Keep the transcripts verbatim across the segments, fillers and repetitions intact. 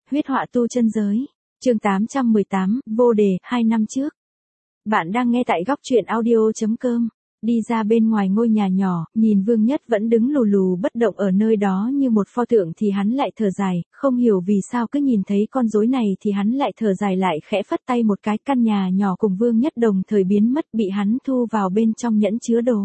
Huyết họa tu chân giới. Chương tám trăm mười tám, vô đề, hai năm trước. Bạn đang nghe tại góc truyện audio.com. Đi ra bên ngoài ngôi nhà nhỏ, nhìn Vương Nhất vẫn đứng lù lù bất động ở nơi đó như một pho tượng thì hắn lại thở dài, không hiểu vì sao cứ nhìn thấy con rối này thì hắn lại thở dài lại khẽ phất tay một cái, căn nhà nhỏ cùng Vương Nhất đồng thời biến mất, bị hắn thu vào bên trong nhẫn chứa đồ.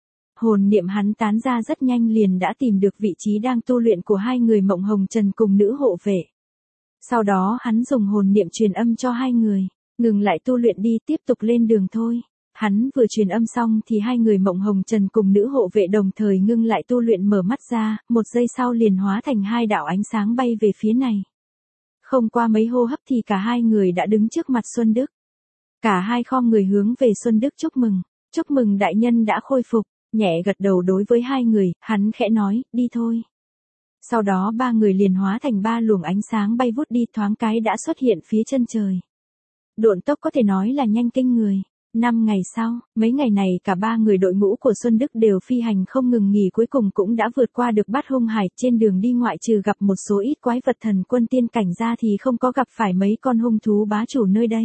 Hồn niệm hắn tán ra rất nhanh liền đã tìm được vị trí đang tu luyện của hai người Mộng Hồng Trần cùng nữ hộ vệ. Sau đó hắn dùng hồn niệm truyền âm cho hai người, ngừng lại tu luyện đi, tiếp tục lên đường thôi. Hắn vừa truyền âm xong thì hai người Mộng Hồng Trần cùng nữ hộ vệ đồng thời ngưng lại tu luyện, mở mắt ra, một giây sau liền hóa thành hai đạo ánh sáng bay về phía này. Không qua mấy hô hấp thì cả hai người đã đứng trước mặt Xuân Đức. Cả hai khom người hướng về Xuân Đức chúc mừng, chúc mừng đại nhân đã khôi phục, nhẹ gật đầu đối với hai người, hắn khẽ nói, đi thôi. Sau đó ba người liền hóa thành ba luồng ánh sáng bay vút đi, thoáng cái đã xuất hiện phía chân trời. Độn tốc có thể nói là nhanh kinh người. Năm ngày sau, mấy ngày này cả ba người đội ngũ của Xuân Đức đều phi hành không ngừng nghỉ, cuối cùng cũng đã vượt qua được Bát Hung Hải. Trên đường đi ngoại trừ gặp một số ít quái vật thần quân tiên cảnh ra thì không có gặp phải mấy con hung thú bá chủ nơi đây.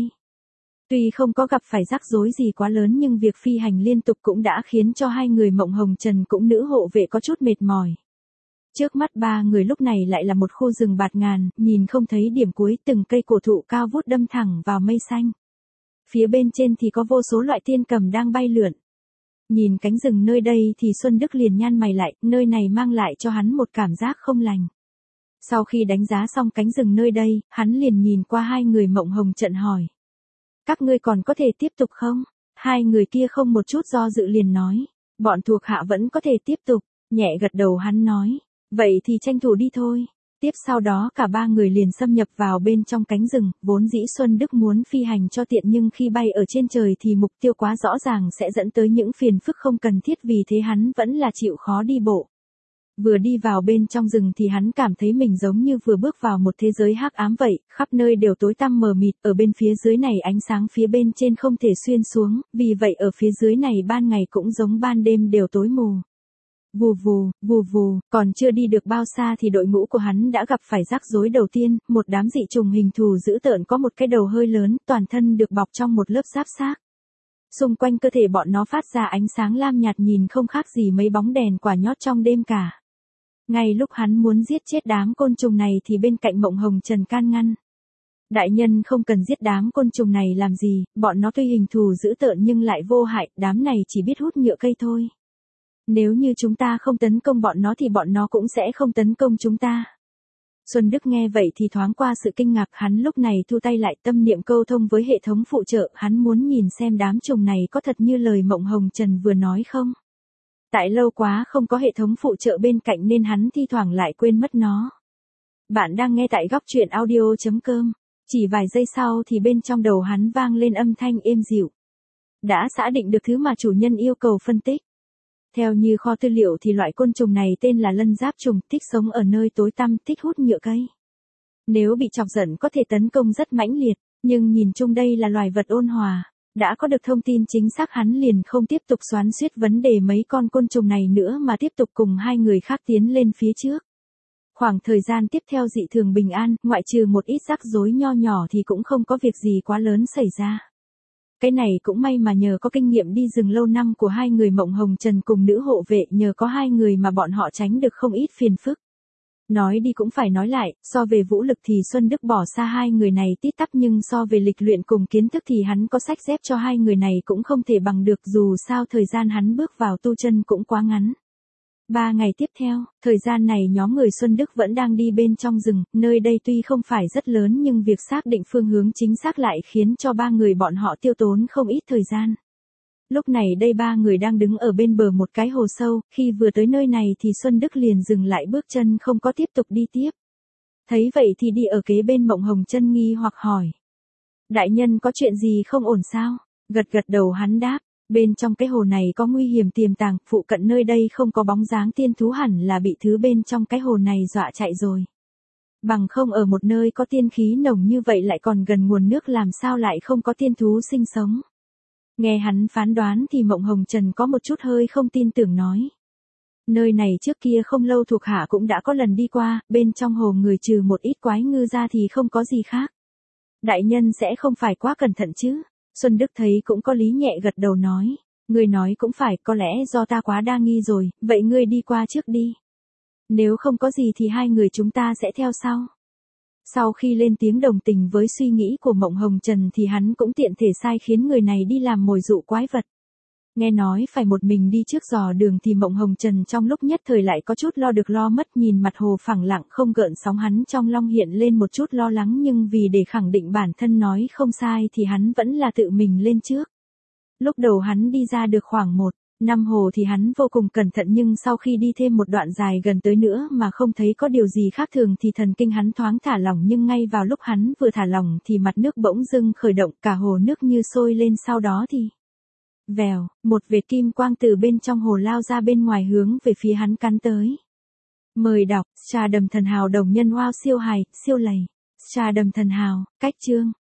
Tuy không có gặp phải rắc rối gì quá lớn nhưng việc phi hành liên tục cũng đã khiến cho hai người Mộng Hồng Trần cũng nữ hộ vệ có chút mệt mỏi. Trước mắt ba người lúc này lại là một khu rừng bạt ngàn, nhìn không thấy điểm cuối, từng cây cổ thụ cao vút đâm thẳng vào mây xanh. Phía bên trên thì có vô số loại tiên cầm đang bay lượn. Nhìn cánh rừng nơi đây thì Xuân Đức liền nhăn mày lại, nơi này mang lại cho hắn một cảm giác không lành. Sau khi đánh giá xong cánh rừng nơi đây, hắn liền nhìn qua hai người Mộng Hồng Trần hỏi. Các ngươi còn có thể tiếp tục không? Hai người kia không một chút do dự liền nói. Bọn thuộc hạ vẫn có thể tiếp tục, nhẹ gật đầu hắn nói. Vậy thì tranh thủ đi thôi. Tiếp sau đó cả ba người liền xâm nhập vào bên trong cánh rừng, vốn dĩ Xuân Đức muốn phi hành cho tiện nhưng khi bay ở trên trời thì mục tiêu quá rõ ràng sẽ dẫn tới những phiền phức không cần thiết, vì thế hắn vẫn là chịu khó đi bộ. Vừa đi vào bên trong rừng thì hắn cảm thấy mình giống như vừa bước vào một thế giới hắc ám vậy, khắp nơi đều tối tăm mờ mịt, ở bên phía dưới này ánh sáng phía bên trên không thể xuyên xuống, vì vậy ở phía dưới này ban ngày cũng giống ban đêm đều tối mù. Vù vù, vù vù, còn chưa đi được bao xa thì đội ngũ của hắn đã gặp phải rắc rối đầu tiên, một đám dị trùng hình thù dữ tợn có một cái đầu hơi lớn, toàn thân được bọc trong một lớp giáp xác. Xung quanh cơ thể bọn nó phát ra ánh sáng lam nhạt, nhìn không khác gì mấy bóng đèn quả nhót trong đêm cả. Ngay lúc hắn muốn giết chết đám côn trùng này thì bên cạnh Mộng Hồng Trần can ngăn. Đại nhân không cần giết đám côn trùng này làm gì, bọn nó tuy hình thù dữ tợn nhưng lại vô hại, đám này chỉ biết hút nhựa cây thôi. Nếu như chúng ta không tấn công bọn nó thì bọn nó cũng sẽ không tấn công chúng ta. Xuân Đức nghe vậy thì thoáng qua sự kinh ngạc, hắn lúc này thu tay lại, tâm niệm câu thông với hệ thống phụ trợ, hắn muốn nhìn xem đám trùng này có thật như lời Mộng Hồng Trần vừa nói không. Tại lâu quá không có hệ thống phụ trợ bên cạnh nên hắn thi thoảng lại quên mất nó. Bạn đang nghe tại góc truyện audio.com. Chỉ vài giây sau thì bên trong đầu hắn vang lên âm thanh êm dịu. Đã xác định được thứ mà chủ nhân yêu cầu phân tích. Theo như kho tư liệu thì loại côn trùng này tên là lân giáp trùng, thích sống ở nơi tối tăm, thích hút nhựa cây. Nếu bị chọc giận có thể tấn công rất mãnh liệt, nhưng nhìn chung đây là loài vật ôn hòa. Đã có được thông tin chính xác hắn liền không tiếp tục xoắn xuýt vấn đề mấy con côn trùng này nữa mà tiếp tục cùng hai người khác tiến lên phía trước. Khoảng thời gian tiếp theo dị thường bình an, ngoại trừ một ít rắc rối nho nhỏ thì cũng không có việc gì quá lớn xảy ra. Cái này cũng may mà nhờ có kinh nghiệm đi rừng lâu năm của hai người Mộng Hồng Trần cùng nữ hộ vệ, nhờ có hai người mà bọn họ tránh được không ít phiền phức. Nói đi cũng phải nói lại, so về vũ lực thì Xuân Đức bỏ xa hai người này tít tắp, nhưng so về lịch luyện cùng kiến thức thì hắn có sách dép cho hai người này cũng không thể bằng được, dù sao thời gian hắn bước vào tu chân cũng quá ngắn. Ba ngày tiếp theo, thời gian này nhóm người Xuân Đức vẫn đang đi bên trong rừng, nơi đây tuy không phải rất lớn nhưng việc xác định phương hướng chính xác lại khiến cho ba người bọn họ tiêu tốn không ít thời gian. Lúc này đây ba người đang đứng ở bên bờ một cái hồ sâu, khi vừa tới nơi này thì Xuân Đức liền dừng lại bước chân không có tiếp tục đi tiếp. Thấy vậy thì đi ở kế bên Mộng Hồng Trân nghi hoặc hỏi. Đại nhân có chuyện gì không ổn sao? Gật gật đầu hắn đáp. Bên trong cái hồ này có nguy hiểm tiềm tàng, phụ cận nơi đây không có bóng dáng tiên thú, hẳn là bị thứ bên trong cái hồ này dọa chạy rồi. Bằng không ở một nơi có tiên khí nồng như vậy lại còn gần nguồn nước làm sao lại không có tiên thú sinh sống. Nghe hắn phán đoán thì Mộng Hồng Trần có một chút hơi không tin tưởng nói. Nơi này trước kia không lâu thuộc hạ cũng đã có lần đi qua, bên trong hồ người trừ một ít quái ngư ra thì không có gì khác. Đại nhân sẽ không phải quá cẩn thận chứ? Xuân Đức thấy cũng có lý nhẹ gật đầu nói. Ngươi nói cũng phải, có lẽ do ta quá đa nghi rồi, vậy ngươi đi qua trước đi. Nếu không có gì thì hai người chúng ta sẽ theo sau. Sau khi lên tiếng đồng tình với suy nghĩ của Mộng Hồng Trần thì hắn cũng tiện thể sai khiến người này đi làm mồi dụ quái vật. Nghe nói phải một mình đi trước dò đường thì Mộng Hồng Trần trong lúc nhất thời lại có chút lo được lo mất, nhìn mặt hồ phẳng lặng không gợn sóng, hắn trong lòng hiện lên một chút lo lắng, nhưng vì để khẳng định bản thân nói không sai thì hắn vẫn là tự mình lên trước. Lúc đầu hắn đi ra được khoảng một năm hồ thì hắn vô cùng cẩn thận, nhưng sau khi đi thêm một đoạn dài gần tới nữa mà không thấy có điều gì khác thường thì thần kinh hắn thoáng thả lỏng, nhưng ngay vào lúc hắn vừa thả lỏng thì mặt nước bỗng dưng khởi động, cả hồ nước như sôi lên, sau đó thì vèo, một vệt kim quang từ bên trong hồ lao ra bên ngoài hướng về phía hắn cắn tới. Mời đọc, trà đầm thần hào đồng nhân wow siêu hài, siêu lầy. Trà đầm thần hào, cách chương.